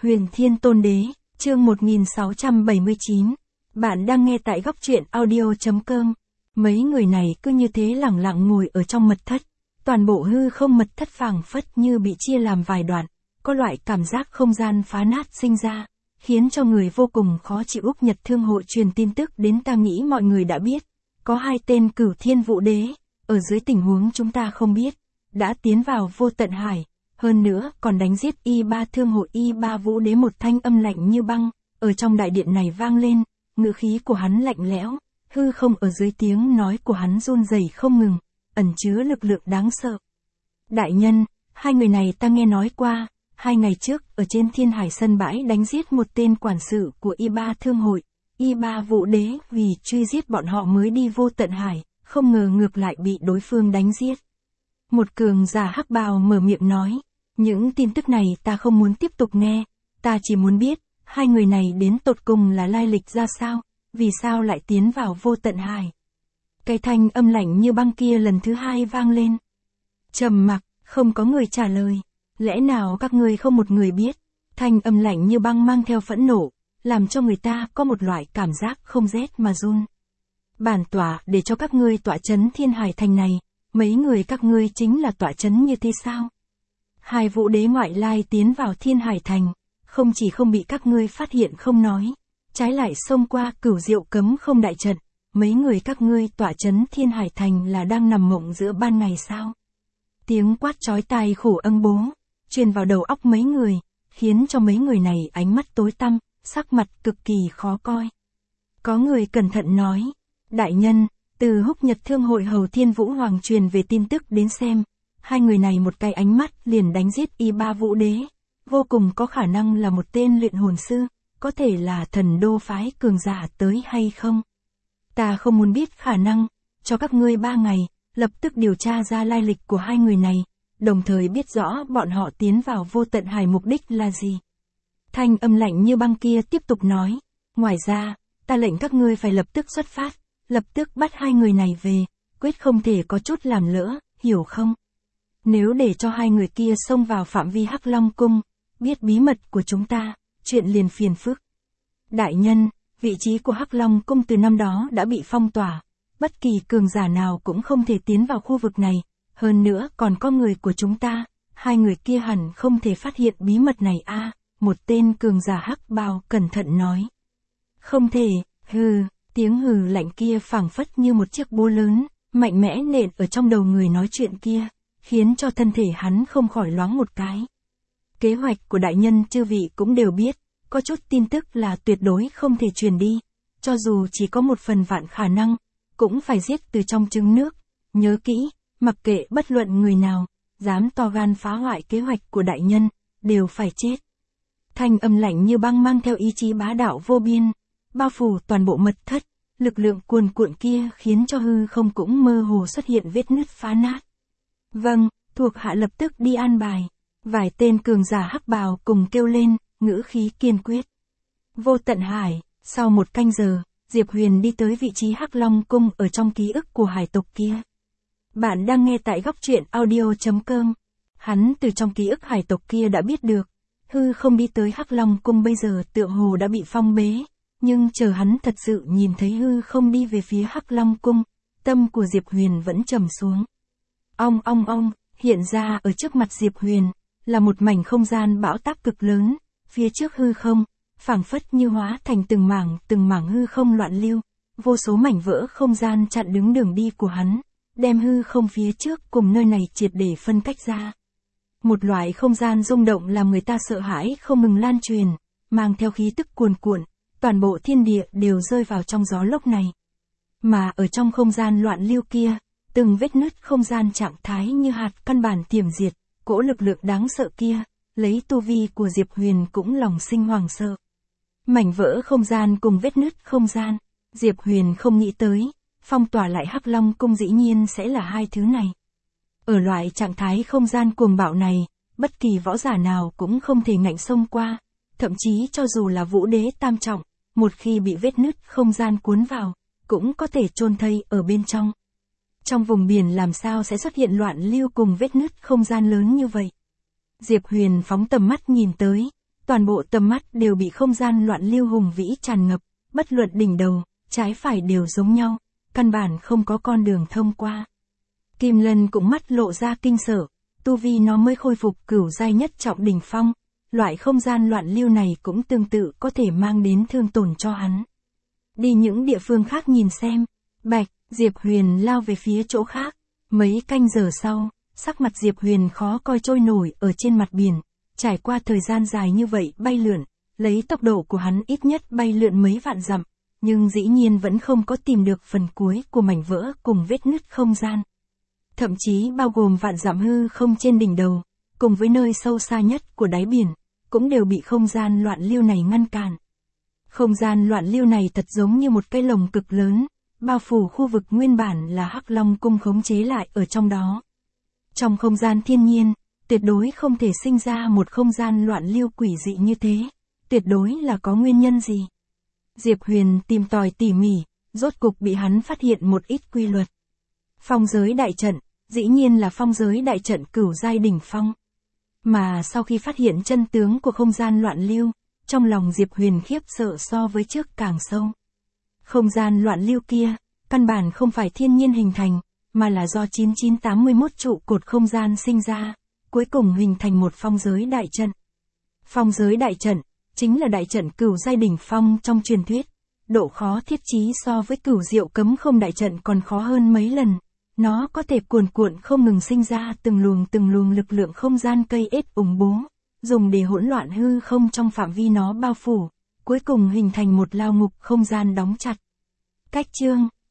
Huyền Thiên Tôn Đế, chương 1679. Bạn đang nghe tại góc truyện audio.com. Mấy người này cứ như thế lẳng lặng ngồi ở trong mật thất. Toàn bộ hư không mật thất phảng phất như bị chia làm vài đoạn. Có loại cảm giác không gian phá nát sinh ra, khiến cho người vô cùng khó chịu. Úc Nhật Thương Hội truyền tin tức đến, ta nghĩ mọi người đã biết. Có hai tên Cửu Thiên Vũ Đế, ở dưới tình huống chúng ta không biết, đã tiến vào Vô Tận Hải. Hơn nữa, còn đánh giết Y3 Thương Hội Y3 Vũ Đế. Một thanh âm lạnh như băng, ở trong đại điện này vang lên, ngữ khí của hắn lạnh lẽo, hư không ở dưới tiếng nói của hắn run rẩy không ngừng, ẩn chứa lực lượng đáng sợ. Đại nhân, hai người này ta nghe nói qua, 2 ngày trước, ở trên Thiên Hải sân bãi đánh giết một tên quản sự của Y3 Thương Hội, Y3 Vũ Đế, vì truy giết bọn họ mới đi Vô Tận Hải, không ngờ ngược lại bị đối phương đánh giết. Một cường giả hắc bào mở miệng nói, những tin tức này ta không muốn tiếp tục nghe, ta chỉ muốn biết, hai người này đến tột cùng là lai lịch ra sao, vì sao lại tiến vào Vô Tận Hải. Cái thanh âm lạnh như băng kia lần thứ hai vang lên. Trầm mặc, không có người trả lời, lẽ nào các ngươi không một người biết. Thanh âm lạnh như băng mang theo phẫn nộ, làm cho người ta có một loại cảm giác không rét mà run. Bản tọa để cho các ngươi tọa trấn Thiên Hải thành này, mấy người các ngươi chính là tọa trấn như thế sao? 2 vũ đế ngoại lai tiến vào Thiên Hải thành, không chỉ không bị các ngươi phát hiện không nói, trái lại xông qua Cửu Diệu Cấm Không đại trận, mấy người các ngươi tọa trấn Thiên Hải thành là đang nằm mộng giữa ban ngày sao? Tiếng quát chói tai khổ âng bố, truyền vào đầu óc mấy người, khiến cho mấy người này ánh mắt tối tăm, sắc mặt cực kỳ khó coi. Có người cẩn thận nói, đại nhân, từ Húc Nhật Thương Hội Hầu Thiên Vũ Hoàng truyền về tin tức đến xem, hai người này một cái ánh mắt liền đánh giết Y3 Vũ Đế, vô cùng có khả năng là một tên luyện hồn sư, có thể là thần đô phái cường giả tới hay không. Ta không muốn biết khả năng, cho các ngươi 3 ngày, lập tức điều tra ra lai lịch của hai người này, đồng thời biết rõ bọn họ tiến vào Vô Tận Hải mục đích là gì. Thanh âm lạnh như băng kia tiếp tục nói, ngoài ra, ta lệnh các ngươi phải lập tức xuất phát, lập tức bắt hai người này về, quyết không thể có chút làm lỡ, hiểu không? Nếu để cho hai người kia xông vào phạm vi Hắc Long Cung, biết bí mật của chúng ta, chuyện liền phiền phức. Đại nhân, vị trí của Hắc Long Cung từ năm đó đã bị phong tỏa, bất kỳ cường giả nào cũng không thể tiến vào khu vực này, hơn nữa còn có người của chúng ta, hai người kia hẳn không thể phát hiện bí mật này a. Một tên cường giả hắc bào cẩn thận nói. Không thể, hừ, tiếng hừ lạnh kia phảng phất như một chiếc búa lớn, mạnh mẽ nện ở trong đầu người nói chuyện kia, khiến cho thân thể hắn không khỏi loáng một cái. Kế hoạch của đại nhân chư vị cũng đều biết, có chút tin tức là tuyệt đối không thể truyền đi, cho dù chỉ có 1/1000 khả năng, cũng phải giết từ trong trứng nước. Nhớ kỹ, mặc kệ bất luận người nào, dám to gan phá hoại kế hoạch của đại nhân, đều phải chết. Thanh âm lạnh như băng mang theo ý chí bá đạo vô biên, bao phủ toàn bộ mật thất, lực lượng cuồn cuộn kia khiến cho hư không cũng mơ hồ xuất hiện vết nứt phá nát. Vâng, thuộc hạ lập tức đi an bài. Vài tên cường giả hắc bào cùng kêu lên, ngữ khí kiên quyết. Vô Tận Hải, sau 1 canh giờ, Diệp Huyền đi tới vị trí Hắc Long Cung ở trong ký ức của hải tộc kia. Bạn đang nghe tại góc truyện audio.com. Hắn từ trong ký ức hải tộc kia đã biết được, hư không đi tới Hắc Long Cung bây giờ tựa hồ đã bị phong bế, nhưng chờ hắn thật sự nhìn thấy hư không đi về phía Hắc Long Cung, tâm của Diệp Huyền vẫn trầm xuống. Ong ong ong, hiện ra ở trước mặt Diệp Huyền, là một mảnh không gian bão táp cực lớn, phía trước hư không, phảng phất như hóa thành từng mảng hư không loạn lưu, vô số mảnh vỡ không gian chặn đứng đường đi của hắn, đem hư không phía trước cùng nơi này triệt để phân cách ra. Một loại không gian rung động làm người ta sợ hãi không ngừng lan truyền, mang theo khí tức cuồn cuộn, toàn bộ thiên địa đều rơi vào trong gió lốc này. Mà ở trong không gian loạn lưu kia, từng vết nứt không gian trạng thái như hạt căn bản tiềm diệt, cỗ lực lượng đáng sợ kia, lấy tu vi của Diệp Huyền cũng lòng sinh hoàng sợ. Mảnh vỡ không gian cùng vết nứt không gian, Diệp Huyền không nghĩ tới, phong tỏa lại Hắc Long Cung dĩ nhiên sẽ là hai thứ này. Ở loại trạng thái không gian cuồng bạo này, bất kỳ võ giả nào cũng không thể ngạnh xông qua, thậm chí cho dù là vũ đế tam trọng, một khi bị vết nứt không gian cuốn vào, cũng có thể chôn thây ở bên trong. Trong vùng biển làm sao sẽ xuất hiện loạn lưu cùng vết nứt không gian lớn như vậy? Diệp Huyền phóng tầm mắt nhìn tới, Toàn bộ tầm mắt đều bị không gian loạn lưu hùng vĩ tràn ngập, bất luận đỉnh đầu, trái phải đều giống nhau, căn bản không có con đường thông qua. Kim Lân cũng mắt lộ ra kinh sợ, tu vi nó mới khôi phục cửu giai nhất trọng đỉnh phong, loại không gian loạn lưu này cũng tương tự có thể mang đến thương tổn cho hắn. Đi những địa phương khác nhìn xem. Bạch, Diệp Huyền lao về phía chỗ khác. Mấy canh giờ sau, sắc mặt Diệp Huyền khó coi trôi nổi ở trên mặt biển. Trải qua thời gian dài như vậy bay lượn, lấy tốc độ của hắn ít nhất bay lượn mấy vạn dặm, nhưng dĩ nhiên vẫn không có tìm được phần cuối của mảnh vỡ cùng vết nứt không gian. Thậm chí bao gồm vạn dặm hư không trên đỉnh đầu, cùng với nơi sâu xa nhất của đáy biển, cũng đều bị không gian loạn lưu này ngăn cản. Không gian loạn lưu này thật giống như một cái lồng cực lớn, bao phủ khu vực nguyên bản là Hắc Long cung khống chế lại ở trong đó. Trong không gian thiên nhiên, tuyệt đối không thể sinh ra một không gian loạn lưu quỷ dị như thế, tuyệt đối là có nguyên nhân gì. Diệp Huyền tìm tòi tỉ mỉ, rốt cục bị hắn phát hiện một ít quy luật. Phong giới đại trận, dĩ nhiên là phong giới đại trận cửu giai đỉnh phong. Mà sau khi phát hiện chân tướng của không gian loạn lưu, trong lòng Diệp Huyền khiếp sợ so với trước càng sâu. Không gian loạn lưu kia, căn bản không phải thiên nhiên hình thành, mà là do 9981 trụ cột không gian sinh ra, cuối cùng hình thành một phong giới đại trận. Phong giới đại trận, chính là đại trận cửu giai đỉnh phong trong truyền thuyết. Độ khó thiết trí so với cửu diệu cấm không đại trận còn khó hơn mấy lần. Nó có thể cuồn cuộn không ngừng sinh ra từng luồng lực lượng không gian cây ết ủng bố, dùng để hỗn loạn hư không trong phạm vi nó bao phủ, cuối cùng hình thành một lao ngục không gian đóng chặt. Cách chương